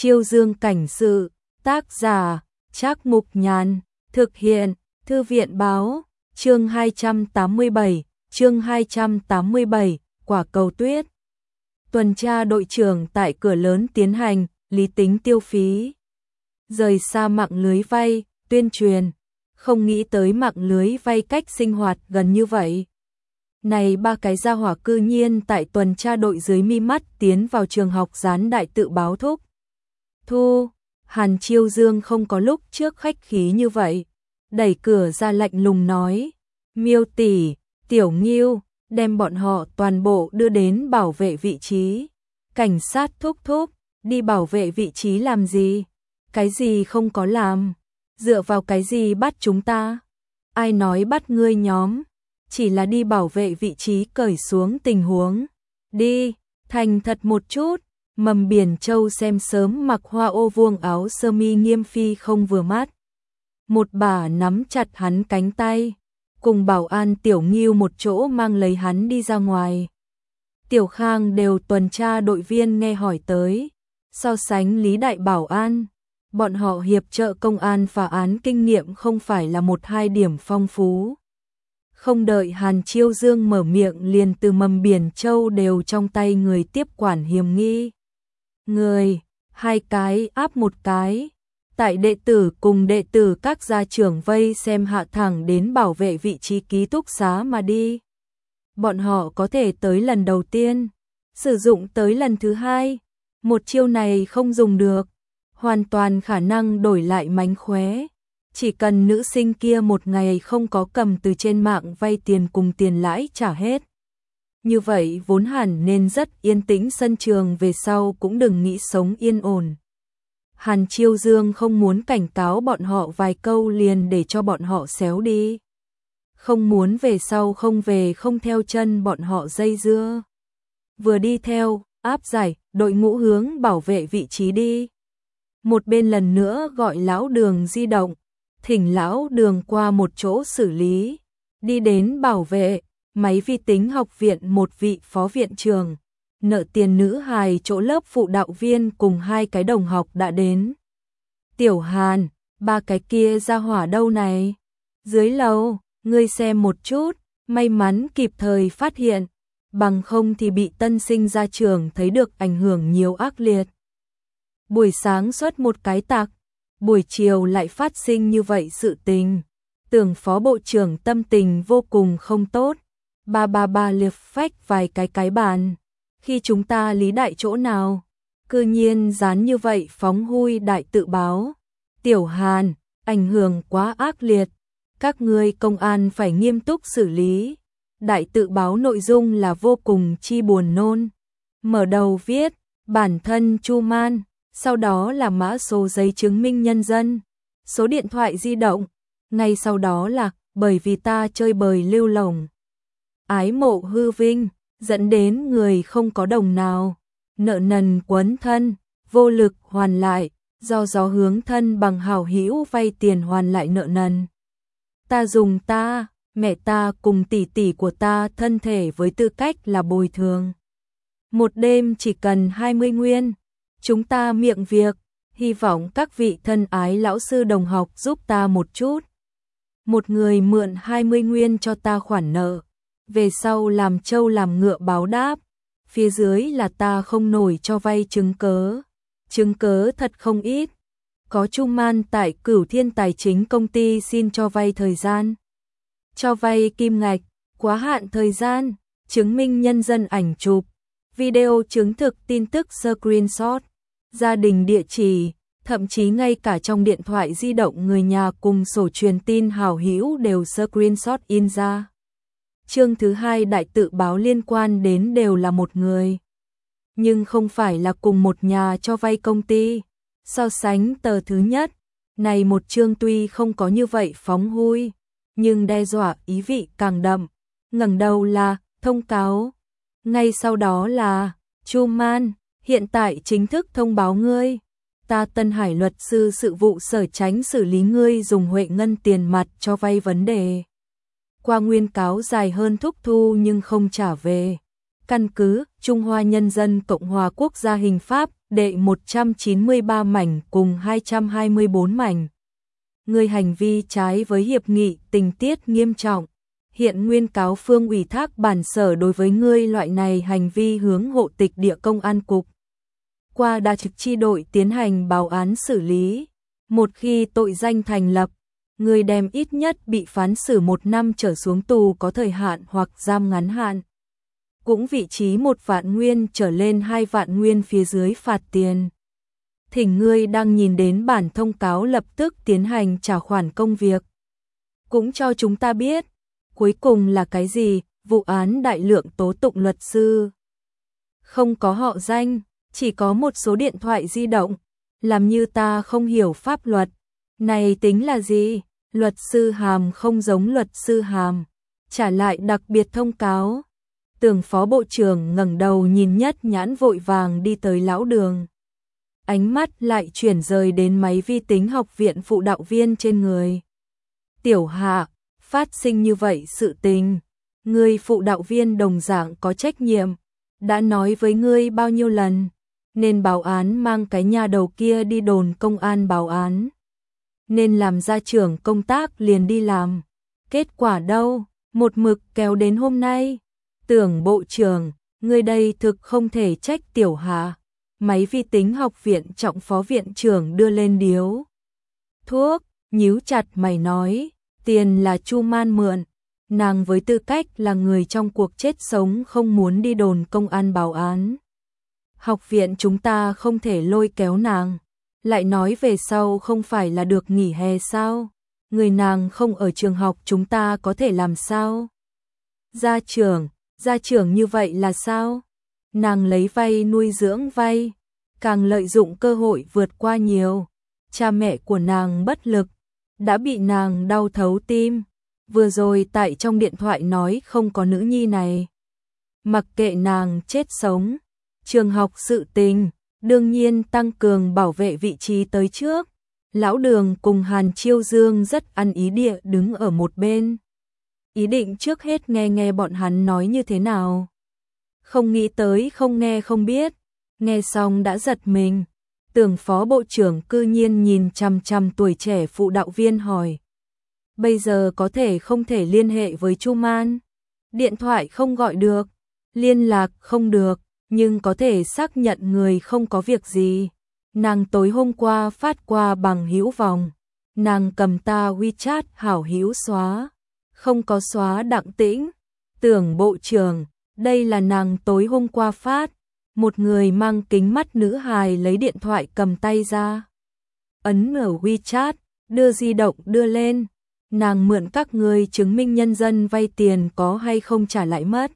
Chiêu Dương cảnh sự, tác giả, Trác Mục Nhàn, thực hiện, Thư viện báo, chương 287, quả cầu tuyết. Tuần tra đội trưởng tại cửa lớn tiến hành, lý tính tiêu phí. Rời xa mạng lưới vay, tuyên truyền, không nghĩ tới mạng lưới vay cách sinh hoạt gần như vậy. Này ba cái gia hỏa cư nhiên tại tuần tra đội dưới mi mắt tiến vào trường học dán đại tự báo thúc. Thu, Hàn Chiêu Dương không có lúc trước khách khí như vậy, đẩy cửa ra lạnh lùng nói, Miêu tỷ, Tiểu Nghiêu, đem bọn họ toàn bộ đưa đến bảo vệ vị trí. Cảnh sát thúc thúc, đi bảo vệ vị trí làm gì? Cái gì không có làm? Dựa vào cái gì bắt chúng ta? Ai nói bắt ngươi nhóm? Chỉ là đi bảo vệ vị trí cởi xuống tình huống. Đi, thành thật một chút. Mầm Biển Châu xem sớm mặc hoa ô vuông áo sơ mi nghiêm phi không vừa mắt. Một bà nắm chặt hắn cánh tay, cùng bảo an Tiểu Nghiêu một chỗ mang lấy hắn đi ra ngoài. Tiểu Khang đều tuần tra đội viên nghe hỏi tới, so sánh Lý Đại Bảo an, bọn họ hiệp trợ công an phá án kinh nghiệm không phải là một hai điểm phong phú. Không đợi Hàn Chiêu Dương mở miệng liền từ Mầm Biển Châu đều trong tay người tiếp quản hiểm nghi. Người, hai cái áp một cái. Tại đệ tử cùng đệ tử các gia trưởng vây xem hạ thẳng đến bảo vệ vị trí ký túc xá mà đi. Bọn họ có thể tới lần đầu tiên, sử dụng tới lần thứ hai. Một chiêu này không dùng được, hoàn toàn khả năng đổi lại mánh khóe. Chỉ cần nữ sinh kia một ngày không có cầm từ trên mạng vay tiền cùng tiền lãi trả hết. Như vậy vốn hẳn nên rất yên tĩnh sân trường về sau cũng đừng nghĩ sống yên ổn. Hàn Chiêu Dương không muốn cảnh cáo bọn họ vài câu liền để cho bọn họ xéo đi. Không muốn về sau không về không theo chân bọn họ dây dưa. Vừa đi theo, áp giải, đội ngũ hướng bảo vệ vị trí đi. Một bên lần nữa gọi lão Đường di động, thỉnh lão Đường qua một chỗ xử lý. Đi đến bảo vệ, máy vi tính học viện một vị phó viện trưởng. Nợ tiền nữ hài chỗ lớp phụ đạo viên cùng hai cái đồng học đã đến. Tiểu Hàn, ba cái kia ra hỏa đâu này? Dưới lầu, ngươi xem một chút, may mắn kịp thời phát hiện, bằng không thì bị tân sinh ra trường thấy được ảnh hưởng nhiều ác liệt. Buổi sáng xuất một cái tạc, buổi chiều lại phát sinh như vậy sự tình. Tưởng phó bộ trưởng tâm tình vô cùng không tốt, ba liệt phách vài cái bàn. Khi chúng ta Lý Đại chỗ nào, cư nhiên dán như vậy phóng hui đại tự báo. Tiểu Hàn, ảnh hưởng quá ác liệt, các ngươi công an phải nghiêm túc xử lý. Đại tự báo nội dung là vô cùng chi buồn nôn. Mở đầu viết, bản thân Chu Man, sau đó là mã số giấy chứng minh nhân dân, số điện thoại di động, ngay sau đó là bởi vì ta chơi bời lưu lồng. Ái mộ hư vinh, dẫn đến người không có đồng nào, nợ nần quấn thân, vô lực hoàn lại, do gió hướng thân bằng hảo hữu vay tiền hoàn lại nợ nần. Ta dùng ta, mẹ ta cùng tỷ tỷ của ta thân thể với tư cách là bồi thường. Một đêm chỉ cần 20 nguyên, chúng ta miệng việc, hy vọng các vị thân ái lão sư đồng học giúp ta một chút. Một người mượn 20 nguyên cho ta khoản nợ. Về sau làm trâu làm ngựa báo đáp, phía dưới là ta không nổi cho vay chứng cớ thật không ít. Có Chu Man tại Cửu Thiên Tài chính công ty xin cho vay thời gian, cho vay kim ngạch, quá hạn thời gian, chứng minh nhân dân ảnh chụp, video chứng thực tin tức screenshot, gia đình địa chỉ, thậm chí ngay cả trong điện thoại di động người nhà cùng sổ truyền tin hảo hữu đều screenshot in ra. Chương thứ hai đại tự báo liên quan đến đều là một người, nhưng không phải là cùng một nhà cho vay công ty. So sánh tờ thứ nhất, này một chương tuy không có như vậy phóng hui, nhưng đe dọa ý vị càng đậm. Ngẩng đầu là thông cáo, ngay sau đó là Chu Man, hiện tại chính thức thông báo ngươi, ta Tân Hải luật sư sự vụ sở tránh xử lý ngươi dùng Huệ Ngân tiền mặt cho vay vấn đề. Qua nguyên cáo dài hơn thúc thu nhưng không trả về. Căn cứ Trung Hoa Nhân dân Cộng hòa Quốc gia hình pháp đệ 193 mảnh cùng 224 mảnh. Người hành vi trái với hiệp nghị, tình tiết nghiêm trọng. Hiện nguyên cáo phương ủy thác bản sở đối với ngươi loại này hành vi hướng hộ tịch địa công an cục. Qua đa trực chi đội tiến hành báo án xử lý. Một khi tội danh thành lập, người đem ít nhất bị phán xử 1 năm trở xuống tù có thời hạn hoặc giam ngắn hạn. Cũng vị trí 1 vạn nguyên trở lên 2 vạn nguyên phía dưới phạt tiền. Thỉnh ngươi đang nhìn đến bản thông cáo lập tức tiến hành trả khoản công việc. Cũng cho chúng ta biết, cuối cùng là cái gì, vụ án đại lượng tố tụng luật sư. Không có họ danh, chỉ có một số điện thoại di động, làm như ta không hiểu pháp luật. Này tính là gì? Luật sư hàm không giống luật sư hàm. Trả lại đặc biệt thông cáo. Tưởng phó bộ trưởng ngẩng đầu nhìn Nhất Nhãn vội vàng đi tới lão Đường. Ánh mắt lại chuyển rời đến máy vi tính học viện phụ đạo viên trên người. Tiểu Hạ, phát sinh như vậy sự tình. Người phụ đạo viên đồng dạng có trách nhiệm. Đã nói với ngươi bao nhiêu lần. Nên báo án mang cái nhà đầu kia đi đồn công an báo án. Nên làm ra trưởng công tác liền đi làm. Kết quả đâu, một mực kéo đến hôm nay. Tưởng bộ trưởng, ngươi đây thực không thể trách Tiểu Hạ. Máy vi tính học viện trọng phó viện trưởng đưa lên điếu thuốc, nhíu chặt mày nói, tiền là Chu Man mượn. Nàng với tư cách là người trong cuộc chết sống không muốn đi đồn công an báo án. Học viện chúng ta không thể lôi kéo nàng. Lại nói về sau không phải là được nghỉ hè sao? Người nàng không ở trường học chúng ta có thể làm sao? Gia trưởng như vậy là sao? Nàng lấy vay nuôi dưỡng vay, càng lợi dụng cơ hội vượt qua nhiều. Cha mẹ của nàng bất lực, đã bị nàng đau thấu tim. Vừa rồi tại trong điện thoại nói không có nữ nhi này. Mặc kệ nàng chết sống, trường học sự tình, đương nhiên tăng cường bảo vệ vị trí tới trước. Lão Đường cùng Hàn Chiêu Dương rất ăn ý địa đứng ở một bên. Ý định trước hết nghe bọn hắn nói như thế nào. Không nghĩ tới không nghe không biết. Nghe xong đã giật mình. Tưởng phó bộ trưởng cư nhiên nhìn chằm chằm tuổi trẻ phụ đạo viên hỏi. Bây giờ có thể không thể liên hệ với Chu Man. Điện thoại không gọi được. Liên lạc không được. Nhưng có thể xác nhận người không có việc gì. Nàng tối hôm qua phát qua bằng hữu vòng. Nàng cầm ta WeChat hảo hữu xóa. Không có xóa Đặng Tĩnh. Tưởng bộ trưởng, đây là nàng tối hôm qua phát. Một người mang kính mắt nữ hài lấy điện thoại cầm tay ra. Ấn ở WeChat, đưa di động đưa lên. Nàng mượn các người chứng minh nhân dân vay tiền có hay không trả lại mất.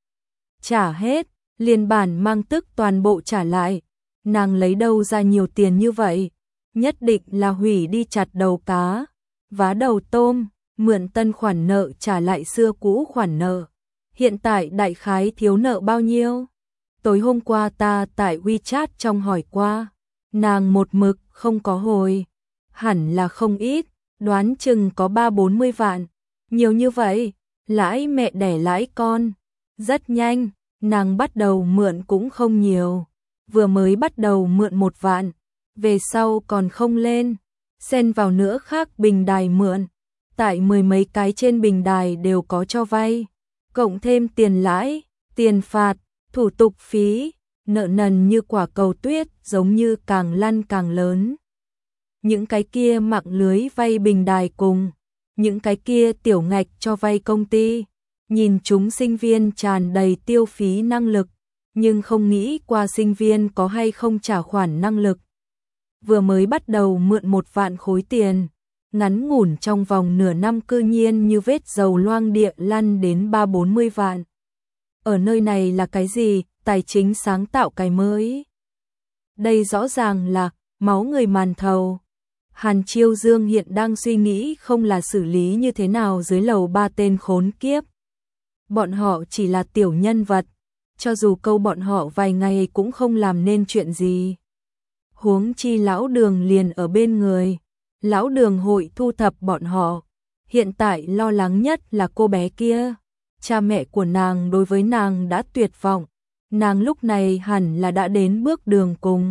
Trả hết, liền bản mang tức toàn bộ trả lại. Nàng lấy đâu ra nhiều tiền như vậy? Nhất định là hủy đi chặt đầu cá, vá đầu tôm, mượn tân khoản nợ trả lại xưa cũ khoản nợ. Hiện tại đại khái thiếu nợ bao nhiêu? Tối hôm qua ta tại WeChat trong hỏi qua, nàng một mực không có hồi. Hẳn là không ít, đoán chừng có 30-40 vạn. Nhiều như vậy, lãi mẹ đẻ lãi con. Rất nhanh, nàng bắt đầu mượn cũng không nhiều. Vừa mới bắt đầu mượn 1 vạn, về sau còn không lên. Xen vào nữa khác bình đài mượn. Tại 10 mấy cái trên bình đài đều có cho vay. Cộng thêm tiền lãi, tiền phạt, thủ tục phí, nợ nần như quả cầu tuyết giống như càng lăn càng lớn. Những cái kia mạng lưới vay bình đài cùng, những cái kia tiểu ngạch cho vay công ty, nhìn chúng sinh viên tràn đầy tiêu phí năng lực, nhưng không nghĩ qua sinh viên có hay không trả khoản năng lực. Vừa mới bắt đầu mượn 1 vạn khối tiền, ngắn ngủn trong vòng nửa năm cư nhiên như vết dầu loang địa lăn đến 30-40 vạn. Ở nơi này là cái gì? Tài chính sáng tạo cái mới. Đây rõ ràng là máu người màn thầu. Hàn Chiêu Dương hiện đang suy nghĩ không là xử lý như thế nào dưới lầu 3 tên khốn kiếp. Bọn họ chỉ là tiểu nhân vật, cho dù câu bọn họ vài ngày cũng không làm nên chuyện gì. Huống chi lão Đường liền ở bên người. Lão Đường hội thu thập bọn họ. Hiện tại lo lắng nhất là cô bé kia. Cha mẹ của nàng đối với nàng đã tuyệt vọng. Nàng lúc này hẳn là đã đến bước đường cùng.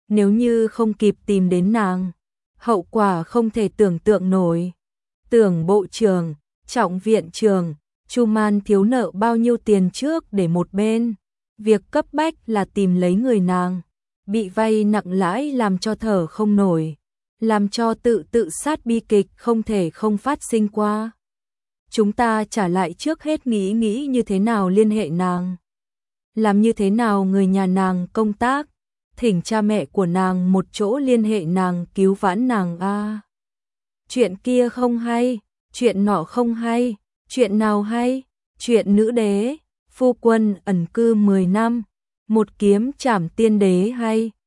Nếu như không kịp tìm đến nàng, hậu quả không thể tưởng tượng nổi. Tưởng bộ trưởng, Trọng viện trưởng, Chu Man thiếu nợ bao nhiêu tiền trước để một bên. Việc cấp bách là tìm lấy người nàng. Bị vay nặng lãi làm cho thở không nổi. Làm cho tự sát bi kịch không thể không phát sinh qua. Chúng ta trả lại trước hết nghĩ như thế nào liên hệ nàng. Làm như thế nào người nhà nàng công tác. Thỉnh cha mẹ của nàng một chỗ liên hệ nàng cứu vãn nàng a. Chuyện kia không hay, chuyện nọ không hay, chuyện nào hay, chuyện nữ đế, phu quân ẩn cư 10 năm, một kiếm trảm tiên đế hay.